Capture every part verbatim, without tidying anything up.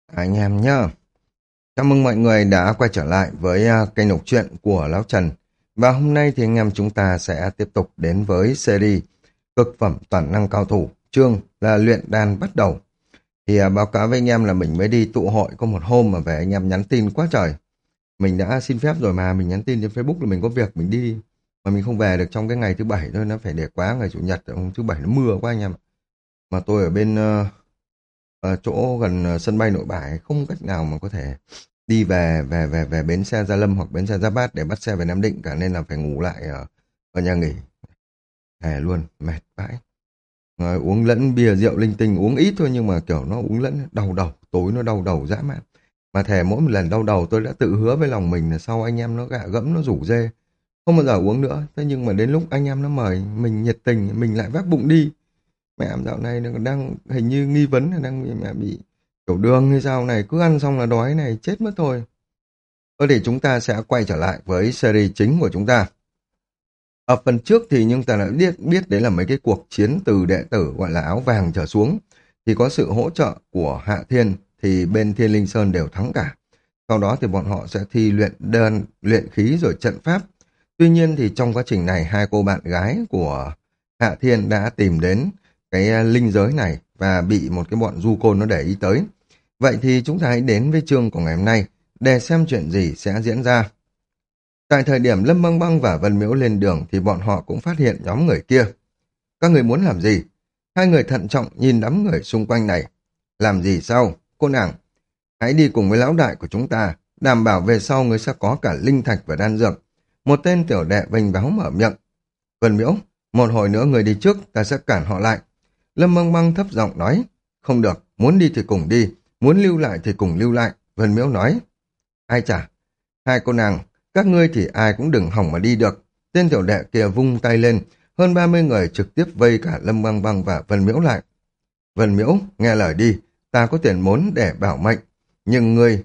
Anh em nhá. Chào mừng mọi người đã quay trở lại với à, kênh đọc truyện của Lão Trần. Và hôm nay thì anh em chúng ta sẽ tiếp tục đến với series Cực phẩm toàn năng cao thủ, chương là luyện đan bắt đầu. Thì à, báo cáo với anh em là mình mới đi tụ hội có một hôm mà về anh em nhắn tin quá trời. Mình đã xin phép rồi mà mình nhắn tin trên Facebook là mình có việc mình đi. Mà mình không về được trong cái ngày thứ bảy thôi, nó phải để quá ngày chủ nhật, hôm thứ bảy nó mưa quá anh em. Mà tôi ở bên ờ, ờ, chỗ gần ờ, sân bay Nội Bài, không cách nào mà có thể đi về về về về bến xe Gia Lâm hoặc bến xe Giáp Bát để bắt xe về Nam Định cả, nên là phải ngủ lại ở, ở nhà nghỉ. Thề luôn, mệt vãi. Rồi uống lẫn bia rượu linh tinh, uống ít thôi nhưng mà kiểu nó uống lẫn đau đầu, tối nó đau đầu dã man. Mà thề mỗi một lần đau đầu tôi đã tự hứa với lòng mình là sau anh em nó gạ gẫm nó rủ rê không bao giờ uống nữa. Thế nhưng mà đến lúc anh em nó mời mình nhiệt tình mình lại vác bụng đi. Mẹ em dạo này nó đang hình như nghi vấn là đang bị, mẹ bị tiểu đường hay sao này, cứ ăn xong là đói này, chết mất thôi. Thôi thì chúng ta sẽ quay trở lại với series chính của chúng ta. Ở phần trước thì chúng ta đã biết, biết đấy là mấy cái cuộc chiến từ đệ tử gọi là áo vàng trở xuống. Thì có sự hỗ trợ của Hạ Thiên thì bên Thiên Linh Sơn đều thắng cả. Sau đó thì bọn họ sẽ thi luyện đơn, luyện khí rồi trận pháp. Tuy nhiên thì trong quá trình này hai cô bạn gái của Hạ Thiên đã tìm đến cái à, linh giới này và bị một cái bọn du côn nó để ý tới. Vậy thì chúng ta hãy đến với chương của ngày hôm nay để xem chuyện gì sẽ diễn ra. Tại thời điểm Lâm Băng Băng và Vân Miễu lên đường thì bọn họ cũng phát hiện nhóm người kia. Các người muốn làm gì? Hai người thận trọng nhìn đám người xung quanh này. Làm gì sao? Cô nàng, hãy đi cùng với lão đại của chúng ta, đảm bảo về sau người sẽ có cả linh thạch và đan dược. Một tên tiểu đệ vênh váo mở miệng. Vân Miễu, một hồi nữa người đi trước, ta sẽ cản họ lại. Lâm Băng Băng thấp giọng nói. Không được, muốn đi thì cùng đi, muốn lưu lại thì cùng lưu lại. Vân Miễu nói. Ai chả? Hai cô nàng, các ngươi thì ai cũng đừng hỏng mà đi được. Tên tiểu đệ kia vung tay lên, hơn ba mươi người trực tiếp vây cả Lâm Băng Băng và Vân Miễu lại. Vân Miễu, nghe lời đi, ta có tiền muốn để bảo mệnh. Nhưng ngươi,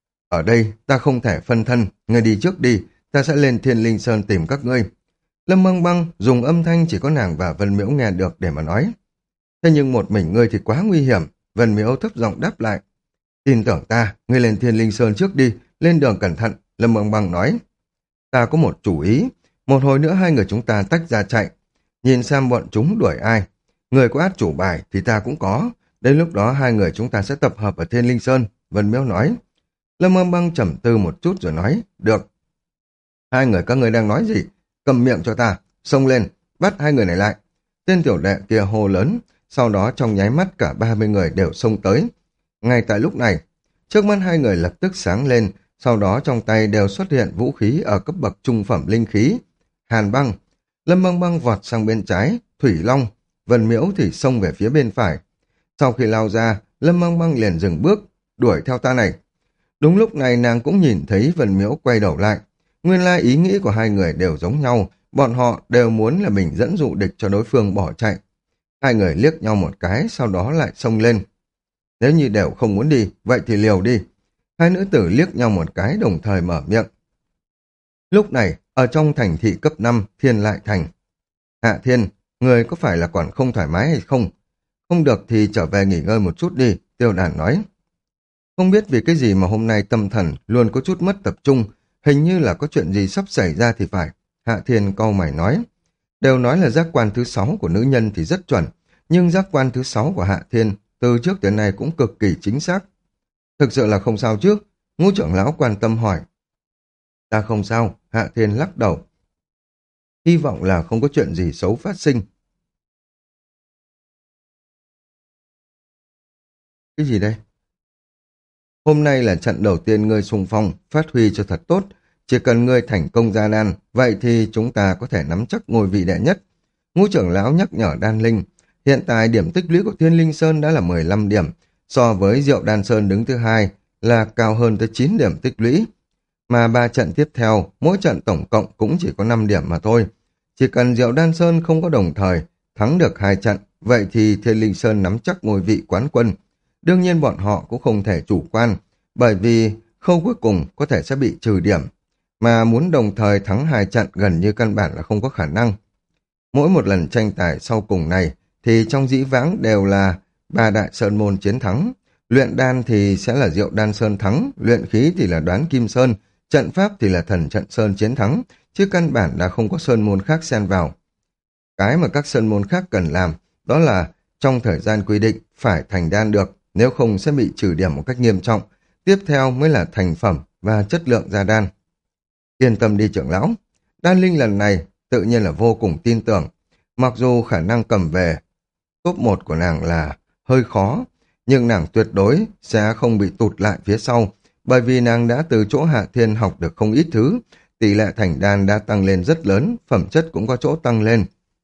ở đây ta không thể phân thân, ngươi đi trước đi, ta sẽ lên Thiên Linh Sơn tìm các ngươi. Lâm Băng Băng dùng âm thanh chỉ có nàng và Vân Miễu nghe được để mà nói. Thế nhưng một mình ngươi thì quá nguy hiểm, Vân Miễu thấp giọng đáp lại. Tin tưởng ta, ngươi lên Thiên Linh Sơn trước đi, lên đường cẩn thận, Lâm Băng Băng nói. Ta có một chủ ý, một hồi nữa hai người chúng ta tách ra chạy, nhìn xem bọn chúng đuổi ai. Người có át chủ bài thì ta cũng có, đến lúc đó hai người chúng ta sẽ tập hợp ở Thiên Linh Sơn, Vân Miễu nói. Lâm Băng Băng trầm tư một chút rồi nói, được. Hai người các ngươi đang nói gì? Cầm miệng cho ta, xông lên, bắt hai người này lại. Tên tiểu đệ kia hô lớn, sau đó trong nháy mắt cả ba mươi người đều xông tới. Ngay tại lúc này, trước mắt hai người lập tức sáng lên, sau đó trong tay đều xuất hiện vũ khí ở cấp bậc trung phẩm linh khí. Hàn băng, Lâm Băng Băng vọt sang bên trái, Thủy Long, Vân Miễu thì xông về phía bên phải. Sau khi lao ra, Lâm Băng Băng liền dừng bước, đuổi theo ta này. Đúng lúc này nàng cũng nhìn thấy Vân Miễu quay đầu lại. Nguyên lai ý nghĩ của hai người đều giống nhau, bọn họ đều muốn là mình dẫn dụ địch cho đối phương bỏ chạy. Hai người liếc nhau một cái, sau đó lại xông lên. Nếu như đều không muốn đi, vậy thì liều đi. Hai nữ tử liếc nhau một cái đồng thời mở miệng. Lúc này, ở trong thành thị cấp năm, Thiên Lại Thành. Hạ Thiên, người có phải là còn không thoải mái hay không? Không được thì trở về nghỉ ngơi một chút đi, Tiêu Đàn nói. Không biết vì cái gì mà hôm nay tâm thần luôn có chút mất tập trung, hình như là có chuyện gì sắp xảy ra thì phải. Hạ Thiên cau mày nói. Đều nói là giác quan thứ sáu của nữ nhân thì rất chuẩn, nhưng giác quan thứ sáu của Hạ Thiên từ trước đến nay cũng cực kỳ chính xác. Thực sự là không sao chứ? Ngũ trưởng lão quan tâm hỏi. Ta không sao, Hạ Thiên lắc đầu. Hy vọng là không có chuyện gì xấu phát sinh. Cái gì đây? Hôm nay là trận đầu tiên ngươi xung phong, phát huy cho thật tốt. Chỉ cần ngươi thành công ra đan, vậy thì chúng ta có thể nắm chắc ngôi vị đệ nhất. Ngũ trưởng lão nhắc nhở Đan Linh. Hiện tại điểm tích lũy của Thiên Linh Sơn đã là mười lăm điểm, so với Diệu Đan Sơn đứng thứ hai là cao hơn tới chín điểm tích lũy. Mà ba trận tiếp theo, mỗi trận tổng cộng cũng chỉ có năm điểm mà thôi. Chỉ cần Diệu Đan Sơn không có đồng thời thắng được hai trận, vậy thì Thiên Linh Sơn nắm chắc ngôi vị quán quân. Đương nhiên bọn họ cũng không thể chủ quan, bởi vì khâu cuối cùng có thể sẽ bị trừ điểm, mà muốn đồng thời thắng hai trận gần như căn bản là không có khả năng. Mỗi một lần tranh tài sau cùng này thì trong dĩ vãng đều là ba đại sơn môn chiến thắng, Luyện đan thì sẽ là Diệu Đan Sơn thắng, luyện khí thì là Đoán Kim Sơn, trận pháp thì là Thần Trận Sơn chiến thắng, chứ căn bản là không có sơn môn khác xen vào. Cái mà các sơn môn khác cần làm, đó là trong thời gian quy định phải thành đan được, nếu không sẽ bị trừ điểm một cách nghiêm trọng. Tiếp theo mới là thành phẩm và chất lượng ra đan. Yên tâm đi trưởng lão, đan linh lần này tự nhiên là vô cùng tin tưởng. Mặc dù khả năng cầm về top một của nàng là hơi khó, nhưng nàng tuyệt đối sẽ không bị tụt lại phía sau, bởi vì nàng đã từ chỗ Hạ Thiên học được không ít thứ, tỷ lệ thành đan đã tăng lên rất lớn, phẩm chất cũng có chỗ tăng lên.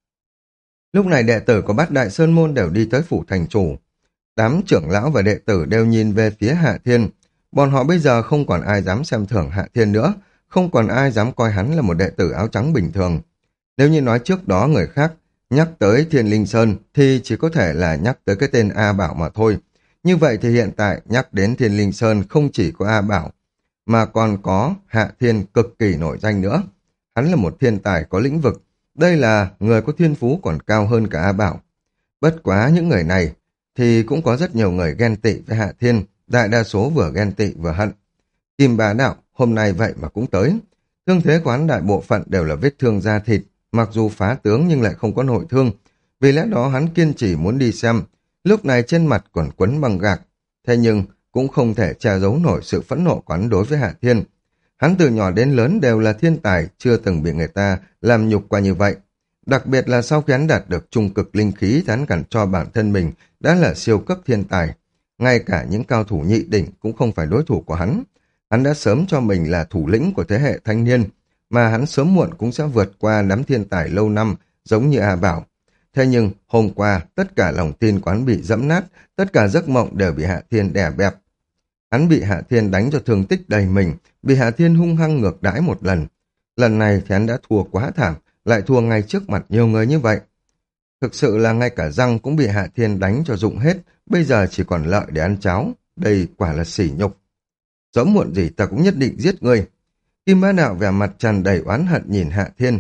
Lúc này đệ tử của Bát Đại Sơn Môn đều đi tới phủ thành chủ. Đám trưởng lão và đệ tử đều nhìn về phía Hạ Thiên. Bọn họ bây giờ không còn ai dám xem thường Hạ Thiên nữa, không còn ai dám coi hắn là một đệ tử áo trắng bình thường. Nếu như nói trước đó người khác nhắc tới Thiên Linh Sơn thì chỉ có thể là nhắc tới cái tên A Bảo mà thôi. Như vậy thì hiện tại nhắc đến Thiên Linh Sơn không chỉ có A Bảo, mà còn có Hạ Thiên cực kỳ nổi danh nữa. Hắn là một thiên tài có lĩnh vực, đây là người có thiên phú còn cao hơn cả A Bảo. Bất quá những người này thì cũng có rất nhiều người ghen tị với Hạ Thiên, đại đa số vừa ghen tị vừa hận. Kim Bá Đạo hôm nay vậy mà cũng tới. Thương thế của hắn đại bộ phận đều là vết thương da thịt, mặc dù phá tướng nhưng lại không có nội thương. Vì lẽ đó hắn kiên trì muốn đi xem, lúc này trên mặt còn quấn băng gạc. Thế nhưng cũng không thể che giấu nổi sự phẫn nộ của hắn đối với Hạ Thiên. Hắn từ nhỏ đến lớn đều là thiên tài, chưa từng bị người ta làm nhục qua như vậy. Đặc biệt là sau khi hắn đạt được trung cực linh khí thì hắn cảm cho bản thân mình đã là siêu cấp thiên tài. Ngay cả những cao thủ nhị đỉnh cũng không phải đối thủ của hắn. Hắn đã sớm cho mình là thủ lĩnh của thế hệ thanh niên, mà hắn sớm muộn cũng sẽ vượt qua đám thiên tài lâu năm giống như A Bảo. Thế nhưng hôm qua tất cả lòng tin của hắn bị dẫm nát, tất cả giấc mộng đều bị Hạ Thiên đè bẹp. Hắn bị Hạ Thiên đánh cho thương tích đầy mình, bị Hạ Thiên hung hăng ngược đãi một lần. Lần này thì hắn đã thua quá thảm, lại thua ngay trước mặt nhiều người như vậy. Thực sự là ngay cả răng cũng bị Hạ Thiên đánh cho rụng hết, bây giờ chỉ còn lợi để ăn cháo. Đây quả là sỉ nhục. Sớm muộn gì ta cũng nhất định giết ngươi. Kim Bá Đạo vẻ mặt tràn đầy oán hận nhìn Hạ Thiên.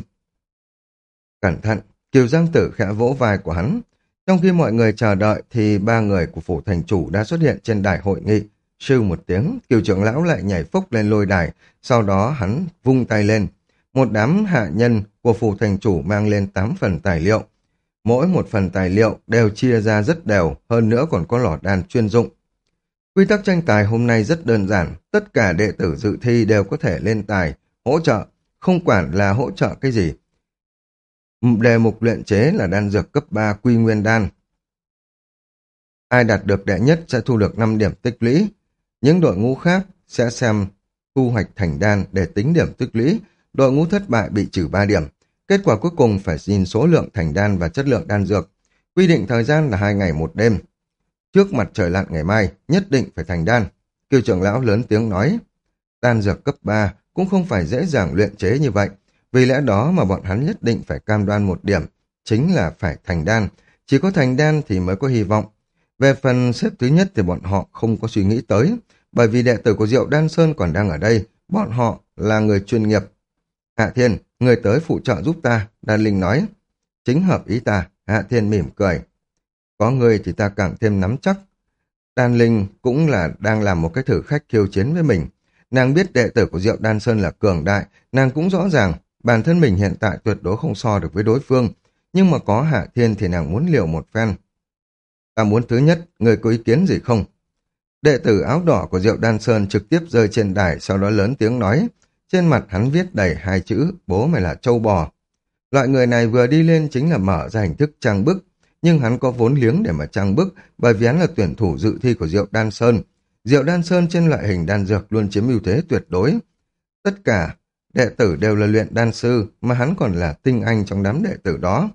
Cẩn thận, Kiều Giang Tử khẽ vỗ vai của hắn. Trong khi mọi người chờ đợi thì ba người của phủ thành chủ đã xuất hiện trên đài hội nghị. Sư một tiếng, Kiều trưởng lão lại nhảy phốc lên lôi đài, sau đó hắn vung tay lên. Một đám hạ nhân của phủ thành chủ mang lên tám phần tài liệu. Mỗi một phần tài liệu đều chia ra rất đều, hơn nữa còn có lò đan chuyên dụng. Quy tắc tranh tài hôm nay rất đơn giản, tất cả đệ tử dự thi đều có thể lên tài, hỗ trợ, không quản là hỗ trợ cái gì. Đề mục luyện chế là đan dược cấp ba quy nguyên đan. Ai đạt được đệ nhất sẽ thu được năm điểm tích lũy. Những đội ngũ khác sẽ xem thu hoạch thành đan để tính điểm tích lũy. Đội ngũ thất bại bị trừ ba điểm. Kết quả cuối cùng phải nhìn số lượng thành đan và chất lượng đan dược. Quy định thời gian là hai ngày một đêm. Trước mặt trời lặn ngày mai, nhất định phải thành đan. Kiều trưởng lão lớn tiếng nói. Đan dược cấp ba cũng không phải dễ dàng luyện chế như vậy. Vì lẽ đó mà bọn hắn nhất định phải cam đoan một điểm, chính là phải thành đan. Chỉ có thành đan thì mới có hy vọng. Về phần xếp thứ nhất thì bọn họ không có suy nghĩ tới, bởi vì đệ tử của Diệu Đan Sơn còn đang ở đây, bọn họ là người chuyên nghiệp. Hạ Thiên, người tới phụ trợ giúp ta, Đan Linh nói. Chính hợp ý ta, Hạ Thiên mỉm cười. Có người thì ta càng thêm nắm chắc. Đan Linh cũng là đang làm một cái thử khách khiêu chiến với mình. Nàng biết đệ tử của Diệu Đan Sơn là cường đại, nàng cũng rõ ràng bản thân mình hiện tại tuyệt đối không so được với đối phương, nhưng mà có Hạ Thiên thì nàng muốn liều một phen. Ta muốn thứ nhất, người có ý kiến gì không? Đệ tử áo đỏ của Diệu Đan Sơn trực tiếp rơi trên đài, sau đó lớn tiếng nói. Trên mặt hắn viết đầy hai chữ, bố mày là trâu bò. Loại người này vừa đi lên chính là mở ra hình thức trang bức, nhưng hắn có vốn liếng để mà trang bức, bởi vì hắn là tuyển thủ dự thi của Diệu Đan Sơn. Diệu Đan Sơn trên loại hình đan dược luôn chiếm ưu thế tuyệt đối. Tất cả đệ tử đều là luyện đan sư, mà hắn còn là tinh anh trong đám đệ tử đó.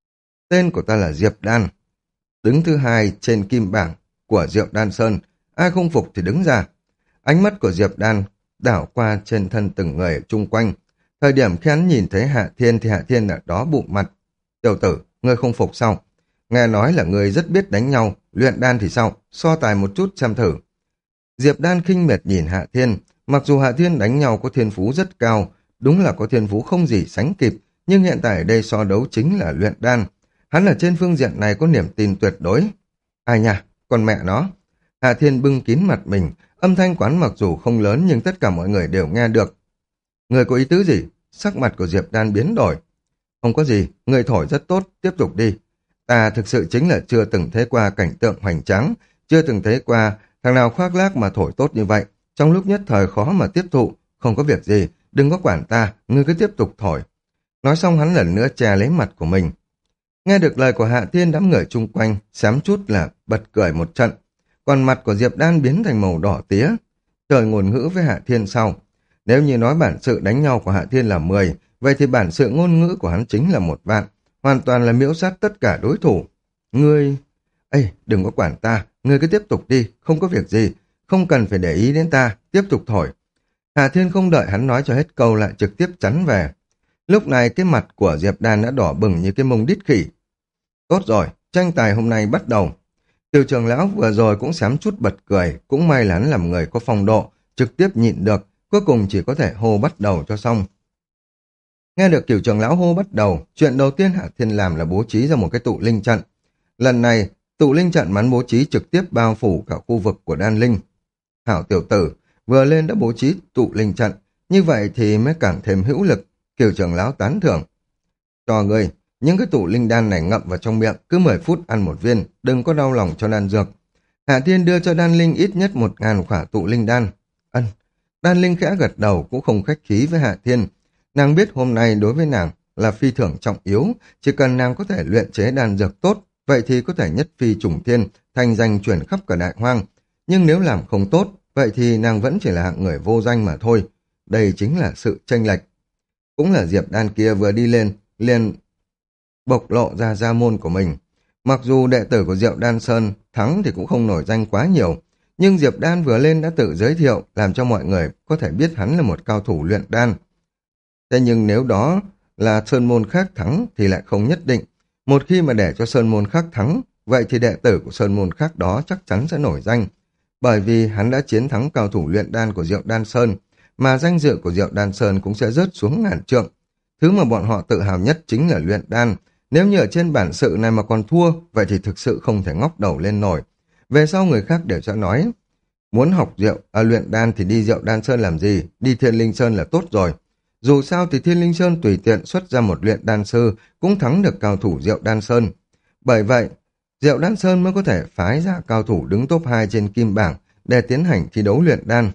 Tên của ta là Diệp Đan. Đứng thứ hai trên kim bảng của Diệu Đan Sơn, ai không phục thì đứng ra. Ánh mắt của Diệp Đan đảo qua trên thân từng người ở chung quanh. Thời điểm khi hắn nhìn thấy Hạ Thiên thì Hạ Thiên ở đó bụng mặt. Tiểu tử, ngươi không phục sao? Nghe nói là ngươi rất biết đánh nhau, luyện đan thì sao? So tài một chút xem thử. Diệp Đan khinh miệt nhìn Hạ Thiên. Mặc dù Hạ Thiên đánh nhau có thiên phú rất cao, đúng là có thiên phú không gì sánh kịp, nhưng hiện tại ở đây so đấu chính là luyện đan. Hắn ở trên phương diện này có niềm tin tuyệt đối. Ai nha, con mẹ nó. Hạ Thiên bưng kín mặt mình, âm thanh quán mặc dù không lớn nhưng tất cả mọi người đều nghe được. Người có ý tứ gì? Sắc mặt của Diệp Đan biến đổi. Không có gì, người thổi rất tốt, tiếp tục đi. Ta thực sự chính là chưa từng thấy qua cảnh tượng hoành tráng, chưa từng thấy qua thằng nào khoác lác mà thổi tốt như vậy. Trong lúc nhất thời khó mà tiếp thụ, không có việc gì, đừng có quản ta, ngươi cứ tiếp tục thổi. Nói xong hắn lần nữa che lấy mặt của mình. Nghe được lời của Hạ Thiên, đám người chung quanh xém chút là bật cười một trận, còn mặt của Diệp Đan biến thành màu đỏ tía. Trời ngôn ngữ với Hạ Thiên sau. Nếu như nói bản sự đánh nhau của Hạ Thiên là mười, vậy thì bản sự ngôn ngữ của hắn chính là một vạn, hoàn toàn là miễu sát tất cả đối thủ. Ngươi... Ê, đừng có quản ta, ngươi cứ tiếp tục đi, không có việc gì, không cần phải để ý đến ta, tiếp tục thổi. Hạ Thiên không đợi hắn nói cho hết câu lại trực tiếp chắn về. Lúc này cái mặt của Diệp Đan đã đỏ bừng như cái mông đít khỉ. Tốt rồi, tranh tài hôm nay bắt đầu. Kiều trưởng lão vừa rồi cũng xém chút bật cười, cũng may là hắn làm người có phong độ, trực tiếp nhịn được, cuối cùng chỉ có thể hô bắt đầu cho xong. Nghe được Kiều trưởng lão hô bắt đầu, chuyện đầu tiên Hạ Thiên làm là bố trí ra một cái tụ linh trận. Lần này, tụ linh trận mắn bố trí trực tiếp bao phủ cả khu vực của đan linh. Hảo tiểu tử, vừa lên đã bố trí tụ linh trận, như vậy thì mới càng thêm hữu lực. Kiều trưởng lão tán thưởng. Cho ngươi, những cái tụ linh đan này ngậm vào trong miệng, cứ mười phút ăn một viên, đừng có đau lòng cho đan dược. Hạ Thiên đưa cho đan linh ít nhất một ngàn khỏa tụ linh đan. Ân, đan linh khẽ gật đầu cũng không khách khí với Hạ Thiên. Nàng biết hôm nay đối với nàng là phi thường trọng yếu, chỉ cần nàng có thể luyện chế đan dược tốt, vậy thì có thể nhất phi trùng thiên, thành danh truyền khắp cả đại hoang. Nhưng nếu làm không tốt, vậy thì nàng vẫn chỉ là hạng người vô danh mà thôi. Đây chính là sự chênh lệch. Cũng là Diệp Đan kia vừa đi lên, liền bộc lộ ra gia môn của mình. Mặc dù đệ tử của Diệu Đan Sơn thắng thì cũng không nổi danh quá nhiều, nhưng Diệp Đan vừa lên đã tự giới thiệu, làm cho mọi người có thể biết hắn là một cao thủ luyện đan. Thế nhưng nếu đó là sơn môn khác thắng thì lại không nhất định. Một khi mà để cho sơn môn khác thắng, vậy thì đệ tử của sơn môn khác đó chắc chắn sẽ nổi danh. Bởi vì hắn đã chiến thắng cao thủ luyện đan của Diệu Đan Sơn, mà danh dự của Diệu Đan Sơn cũng sẽ rớt xuống ngàn trượng. Thứ mà bọn họ tự hào nhất chính là luyện đan. Nếu như ở trên bản sự này mà còn thua, vậy thì thực sự không thể ngóc đầu lên nổi. Về sau người khác đều sẽ nói, muốn học rượu, à, luyện đan thì đi Diệu Đan Sơn làm gì, đi Thiên Linh Sơn là tốt rồi. Dù sao thì Thiên Linh Sơn tùy tiện xuất ra một luyện đan sư cũng thắng được cao thủ Diệu Đan Sơn. Bởi vậy, Diệu Đan Sơn mới có thể phái ra cao thủ đứng top hai trên kim bảng để tiến hành thi đấu luyện đan.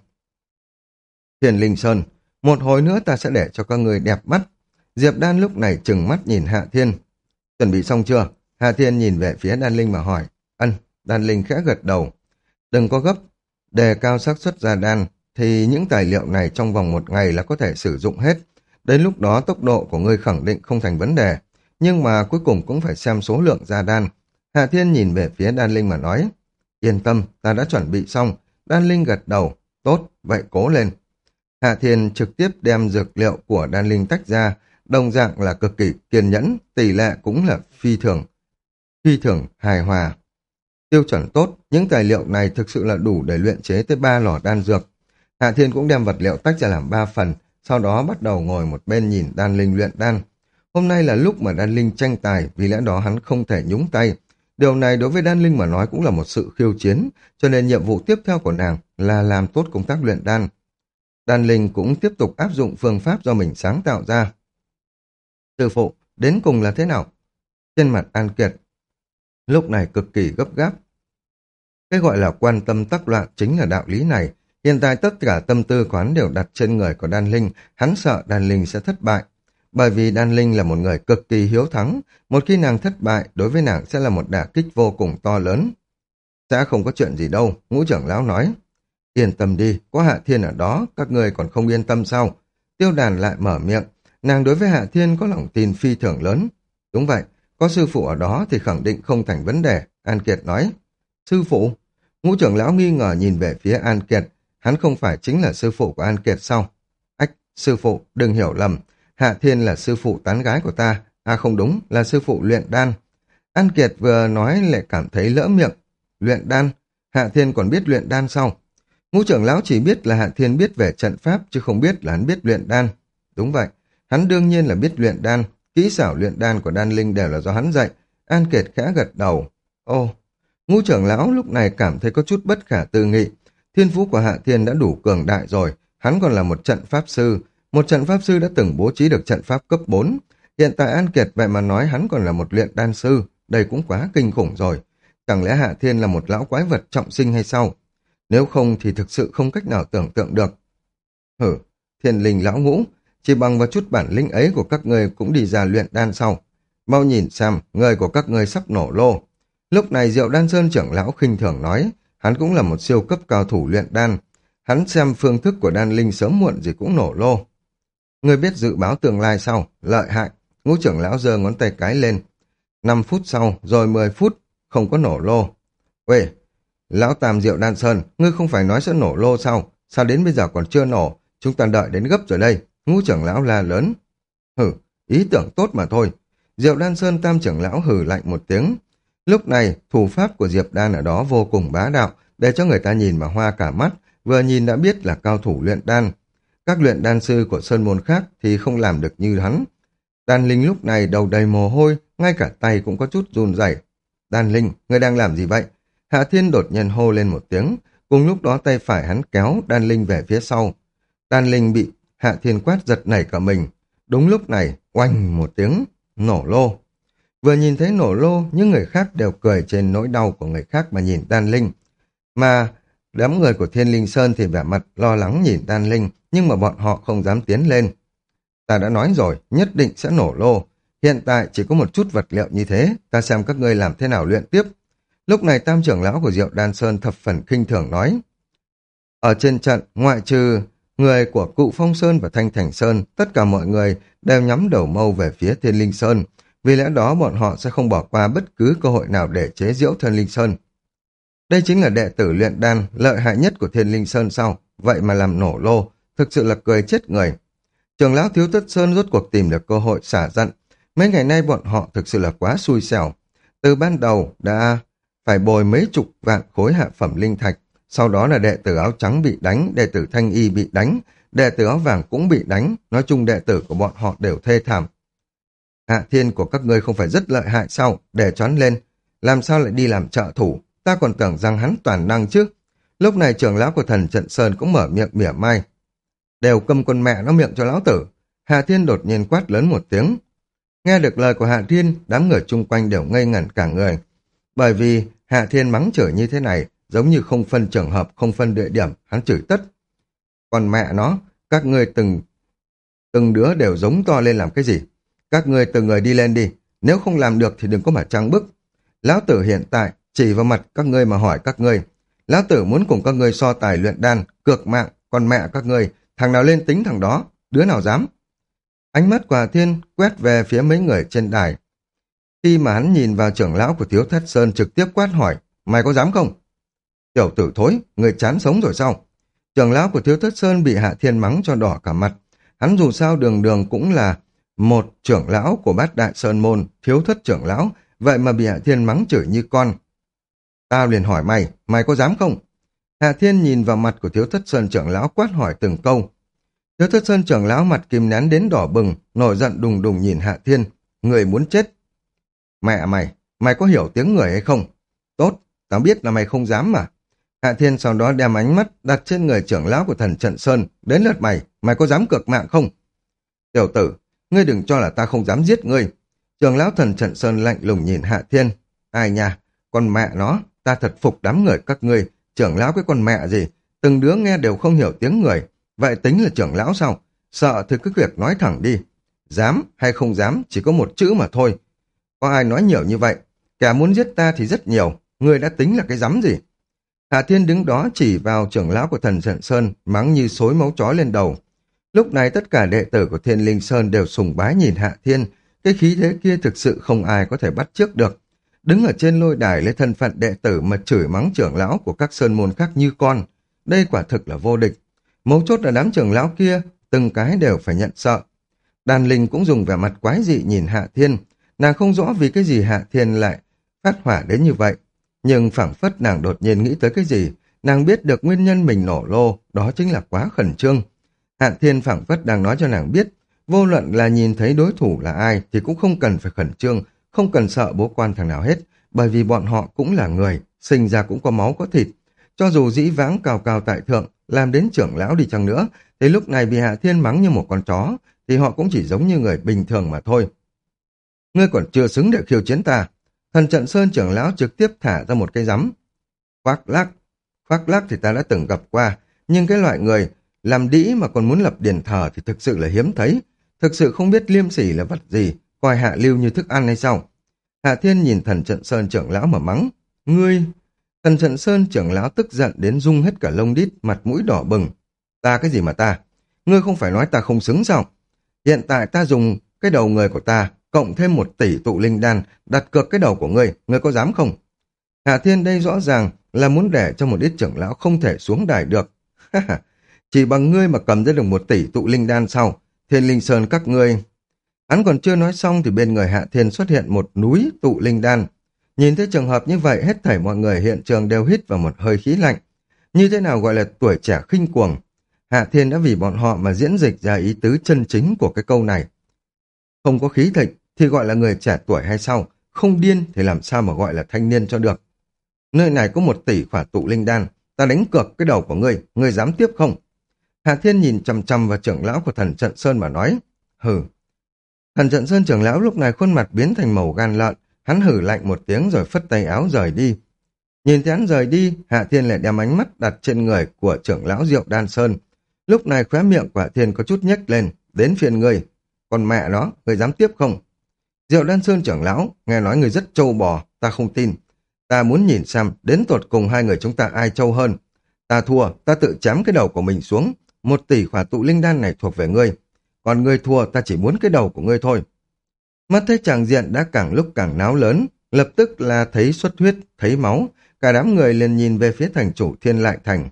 Thiên Linh Sơn, một hồi nữa ta sẽ để cho các người đẹp mắt. Diệp Đan lúc này trừng mắt nhìn Hạ Thiên. Chuẩn bị xong chưa? Hạ Thiên nhìn về phía Đan Linh mà hỏi. Ân, Đan Linh khẽ gật đầu. Đừng có gấp, đề cao xác suất ra đan, thì những tài liệu này trong vòng một ngày là có thể sử dụng hết. Đến lúc đó tốc độ của ngươi khẳng định không thành vấn đề, nhưng mà cuối cùng cũng phải xem số lượng ra đan. Hạ Thiên nhìn về phía Đan Linh mà nói. Yên tâm, ta đã chuẩn bị xong. Đan Linh gật đầu. Tốt, vậy cố lên. Hạ Thiên trực tiếp đem dược liệu của Đan Linh tách ra, đồng dạng là cực kỳ kiên nhẫn, tỷ lệ cũng là phi thường, phi thường hài hòa. Tiêu chuẩn tốt, những tài liệu này thực sự là đủ để luyện chế tới ba lò đan dược. Hạ Thiên cũng đem vật liệu tách ra làm ba phần, sau đó bắt đầu ngồi một bên nhìn Đan Linh luyện đan. Hôm nay là lúc mà Đan Linh tranh tài, vì lẽ đó hắn không thể nhúng tay. Điều này đối với Đan Linh mà nói cũng là một sự khiêu chiến, cho nên nhiệm vụ tiếp theo của nàng là làm tốt công tác luyện đan. Đan Linh cũng tiếp tục áp dụng phương pháp do mình sáng tạo ra. Sư phụ, đến cùng là thế nào? Trên mặt An Kiệt, lúc này cực kỳ gấp gáp. Cái gọi là quan tâm tắc loạn chính là đạo lý này. Hiện tại tất cả tâm tư của hắn đều đặt trên người của Đan Linh, hắn sợ Đan Linh sẽ thất bại. Bởi vì Đan Linh là một người cực kỳ hiếu thắng, một khi nàng thất bại, đối với nàng sẽ là một đả kích vô cùng to lớn. Sẽ không có chuyện gì đâu, Ngũ trưởng lão nói. Yên tâm đi, có Hạ Thiên ở đó, các người còn không yên tâm sao? Tiêu Đàn lại mở miệng, nàng đối với Hạ Thiên có lòng tin phi thường lớn. Đúng vậy, có sư phụ ở đó thì khẳng định không thành vấn đề, An Kiệt nói. Sư phụ? Ngũ trưởng lão nghi ngờ nhìn về phía An Kiệt, hắn không phải chính là sư phụ của An Kiệt sao? Ách, sư phụ, đừng hiểu lầm, Hạ Thiên là sư phụ tán gái của ta, à không đúng, là sư phụ luyện đan. An Kiệt vừa nói lại cảm thấy lỡ miệng. Luyện đan? Hạ Thiên còn biết luyện đan sao? Ngũ trưởng lão chỉ biết là Hạ Thiên biết về trận pháp, chứ không biết là hắn biết luyện đan. Đúng vậy, hắn đương nhiên là biết luyện đan, kỹ xảo luyện đan của Đan Linh đều là do hắn dạy. An Kiệt khẽ gật đầu. Ô, Ngũ trưởng lão lúc này cảm thấy có chút bất khả tư nghị. Thiên phú của Hạ Thiên đã đủ cường đại rồi, hắn còn là một trận pháp sư. Một trận pháp sư đã từng bố trí được trận pháp cấp bốn. Hiện tại An Kiệt vậy mà nói hắn còn là một luyện đan sư, đây cũng quá kinh khủng rồi. Chẳng lẽ Hạ Thiên là một lão quái vật trọng sinh hay sao? Nếu không thì thực sự không cách nào tưởng tượng được. Hử, Thiên Linh lão ngũ, chỉ bằng vào chút bản lĩnh ấy của các ngươi cũng đi ra luyện đan sau. Mau nhìn xem, người của các ngươi sắp nổ lô. Lúc này Diệu Đan Sơn trưởng lão khinh thường nói, hắn cũng là một siêu cấp cao thủ luyện đan. Hắn xem phương thức của đan linh sớm muộn gì cũng nổ lô. Ngươi biết dự báo tương lai sao? Lợi hại. Ngũ trưởng lão giơ ngón tay cái lên. Năm phút sau, rồi mười phút, không có nổ lô. Uê, lão Tam Diệu Đan Sơn, ngươi không phải nói sẽ nổ lô sao? Sao đến bây giờ còn chưa nổ? Chúng ta đợi đến gấp rồi đây. Ngũ trưởng lão la lớn. Hử, ý tưởng tốt mà thôi. Diệu Đan Sơn Tam trưởng lão hử lạnh một tiếng. Lúc này, thủ pháp của Diệp Đan ở đó vô cùng bá đạo, để cho người ta nhìn mà hoa cả mắt, vừa nhìn đã biết là cao thủ luyện đan. Các luyện đan sư của sơn môn khác thì không làm được như hắn. Đan Linh lúc này đầu đầy mồ hôi, ngay cả tay cũng có chút run rẩy. Đan Linh, ngươi đang làm gì vậy? Hạ Thiên đột nhiên hô lên một tiếng, cùng lúc đó tay phải hắn kéo Đan Linh về phía sau. Đan Linh bị Hạ Thiên quát giật nảy cả mình. Đúng lúc này, oanh một tiếng, nổ lô. Vừa nhìn thấy nổ lô, những người khác đều cười trên nỗi đau của người khác mà nhìn Đan Linh. Mà đám người của Thiên Linh Sơn thì vẻ mặt lo lắng nhìn Đan Linh, nhưng mà bọn họ không dám tiến lên. Ta đã nói rồi, nhất định sẽ nổ lô. Hiện tại chỉ có một chút vật liệu như thế, ta xem các ngươi làm thế nào luyện tiếp. Lúc này Tam trưởng lão của Diệu Đan Sơn thập phần khinh thường nói. Ở trên trận, ngoại trừ người của Cụ Phong Sơn và Thanh Thành Sơn, tất cả mọi người đều nhắm đầu mâu về phía Thiên Linh Sơn. Vì lẽ đó bọn họ sẽ không bỏ qua bất cứ cơ hội nào để chế giễu Thiên Linh Sơn. Đây chính là đệ tử luyện đan lợi hại nhất của Thiên Linh Sơn sau, vậy mà làm nổ lô, thực sự là cười chết người. Trưởng lão Thiếu Tất Sơn rốt cuộc tìm được cơ hội xả giận. Mấy ngày nay bọn họ thực sự là quá xui xẻo. Từ ban đầu đã phải bồi mấy chục vạn khối hạ phẩm linh thạch, sau đó là đệ tử áo trắng bị đánh, đệ tử thanh y bị đánh, đệ tử áo vàng cũng bị đánh, nói chung đệ tử của bọn họ đều thê thảm. Hạ Thiên của các ngươi không phải rất lợi hại sao? Để choán lên, làm sao lại đi làm trợ thủ? Ta còn tưởng rằng hắn toàn năng chứ. Lúc này trưởng lão của Thần Trận Sơn cũng mở miệng mỉa mai. Đều câm con mẹ nó miệng cho lão tử. Hạ Thiên đột nhiên quát lớn một tiếng. Nghe được lời của Hạ Thiên, đám người chung quanh đều ngây ngẩn cả người. Bởi vì Hạ Thiên mắng chửi như thế này, giống như không phân trường hợp, không phân địa điểm, hắn chửi tất. Còn mẹ nó, các ngươi từng từng đứa đều giống to lên làm cái gì? Các ngươi từng người đi lên đi, nếu không làm được thì đừng có mà trăng bức. Lão tử hiện tại chỉ vào mặt các ngươi mà hỏi các ngươi. Lão tử muốn cùng các ngươi so tài luyện đan, cược mạng, còn mẹ các ngươi, thằng nào lên tính thằng đó, đứa nào dám. Ánh mắt của Hạ Thiên quét về phía mấy người trên đài. Khi mà hắn nhìn vào trưởng lão của Thiếu Thất Sơn trực tiếp quát hỏi, mày có dám không? Tiểu tử thối, người chán sống rồi sao? Trưởng lão của Thiếu Thất Sơn bị Hạ Thiên mắng cho đỏ cả mặt. Hắn dù sao đường đường cũng là một trưởng lão của Bát Đại Sơn Môn, Thiếu Thất trưởng lão, vậy mà bị Hạ Thiên mắng chửi như con. Tao liền hỏi mày, mày có dám không? Hạ Thiên nhìn vào mặt của Thiếu Thất Sơn trưởng lão quát hỏi từng câu. Thiếu Thất Sơn trưởng lão mặt kim nén đến đỏ bừng, nổi giận đùng đùng nhìn Hạ Thiên. Người muốn chết. Mẹ mày, mày có hiểu tiếng người hay không? Tốt, tao biết là mày không dám mà. Hạ Thiên sau đó đem ánh mắt đặt trên người trưởng lão của Thần Trận Sơn. Đến lượt mày, mày có dám cược mạng không? Tiểu tử, ngươi đừng cho là ta không dám giết ngươi. Trưởng lão Thần Trận Sơn lạnh lùng nhìn Hạ Thiên. Ai nha, con mẹ nó, ta thật phục đám người các ngươi. Trưởng lão cái con mẹ gì, từng đứa nghe đều không hiểu tiếng người. Vậy tính là trưởng lão sao? Sợ thì cứ việc nói thẳng đi. Dám hay không dám chỉ có một chữ mà thôi. Có ai nói nhiều như vậy? Kẻ muốn giết ta thì rất nhiều. Ngươi đã tính là cái dám gì? Hạ Thiên đứng đó chỉ vào trưởng lão của Thần Trận Sơn, mắng như xối máu chó lên đầu. Lúc này tất cả đệ tử của Thiên Linh Sơn đều sùng bái nhìn Hạ Thiên. Cái khí thế kia thực sự không ai có thể bắt chước được. Đứng ở trên lôi đài lấy thân phận đệ tử mà chửi mắng trưởng lão của các sơn môn khác như con. Đây quả thực là vô địch. Mấu chốt là đám trưởng lão kia, từng cái đều phải nhận sợ. Đàn Linh cũng dùng vẻ mặt quái dị nhìn Hạ Thiên. Nàng không rõ vì cái gì Hạ Thiên lại phát hỏa đến như vậy. Nhưng phảng phất nàng đột nhiên nghĩ tới cái gì. Nàng biết được nguyên nhân mình nổ lô, đó chính là quá khẩn trương. Hạ Thiên phảng phất đang nói cho nàng biết, vô luận là nhìn thấy đối thủ là ai thì cũng không cần phải khẩn trương, không cần sợ bố quan thằng nào hết, bởi vì bọn họ cũng là người, sinh ra cũng có máu có thịt. Cho dù dĩ vãng cao cao tại thượng, làm đến trưởng lão đi chăng nữa, thì lúc này bị Hạ Thiên mắng như một con chó, thì họ cũng chỉ giống như người bình thường mà thôi. Ngươi còn chưa xứng để khiêu chiến ta. Thần Trận Sơn trưởng lão trực tiếp thả ra một cái rắm. Khoác lác. Khoác lác thì ta đã từng gặp qua, nhưng cái loại người làm đĩ mà còn muốn lập điện thờ thì thực sự là hiếm thấy. Thực sự không biết liêm sỉ là vật gì, coi Hạ Lưu như thức ăn hay sao? Hạ Thiên nhìn Thần Trận Sơn trưởng lão mà mắng. Ngươi... Thần Trận Sơn trưởng lão tức giận đến rung hết cả lông đít, mặt mũi đỏ bừng. Ta cái gì mà ta? Ngươi không phải nói ta không xứng sao? Hiện tại ta dùng cái đầu người của ta, cộng thêm một tỷ tụ linh đan, đặt cược cái đầu của ngươi, ngươi có dám không? Hạ Thiên đây rõ ràng là muốn để cho một ít trưởng lão không thể xuống đài được. Chỉ bằng ngươi mà cầm ra được một tỷ tụ linh đan sau, Thiên Linh Sơn các ngươi... Hắn còn chưa nói xong thì bên người Hạ Thiên xuất hiện một núi tụ linh đan. Nhìn thấy trường hợp như vậy, hết thảy mọi người hiện trường đều hít vào một hơi khí lạnh. Như thế nào gọi là tuổi trẻ khinh cuồng? Hạ Thiên đã vì bọn họ mà diễn dịch ra ý tứ chân chính của cái câu này. Không có khí thịnh thì gọi là người trẻ tuổi hay sao? Không điên thì làm sao mà gọi là thanh niên cho được? Nơi này có một tỷ khỏa tụ linh đan, ta đánh cược cái đầu của ngươi, ngươi dám tiếp không? Hạ Thiên nhìn chằm chằm vào trưởng lão của Thần Trận Sơn mà nói. Hừ. Thần Trận Sơn trưởng lão lúc này khuôn mặt biến thành màu gan lợn, hắn hử lạnh một tiếng rồi phất tay áo rời đi. Nhìn thấy hắn rời đi, Hạ Thiên lại đem ánh mắt đặt trên người của trưởng lão Diệu Đan Sơn. Lúc này khóe miệng của Hạ Thiên có chút nhếch lên, đến phiền ngươi. Còn mẹ nó, ngươi dám tiếp không? Diệu Đan Sơn trưởng lão, nghe nói ngươi rất trâu bò, ta không tin. Ta muốn nhìn xem đến tột cùng hai người chúng ta ai trâu hơn. Ta thua, ta tự chém cái đầu của mình xuống. Một tỷ khỏa tụ linh đan này thuộc về ngươi. Còn ngươi thua, ta chỉ muốn cái đầu của ngươi thôi. Mắt thấy tràng diện đã càng lúc càng náo lớn, lập tức là thấy xuất huyết, thấy máu. Cả đám người liền nhìn về phía thành chủ Thiên Lại Thành.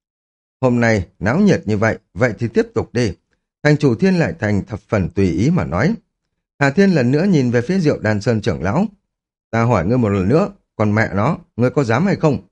Hôm nay, náo nhiệt như vậy, vậy thì tiếp tục đi. Thành chủ Thiên Lại Thành thập phần tùy ý mà nói. Hà Thiên lần nữa nhìn về phía Diệu Đan Sơn trưởng lão. Ta hỏi ngươi một lần nữa, còn mẹ nó, ngươi có dám hay không?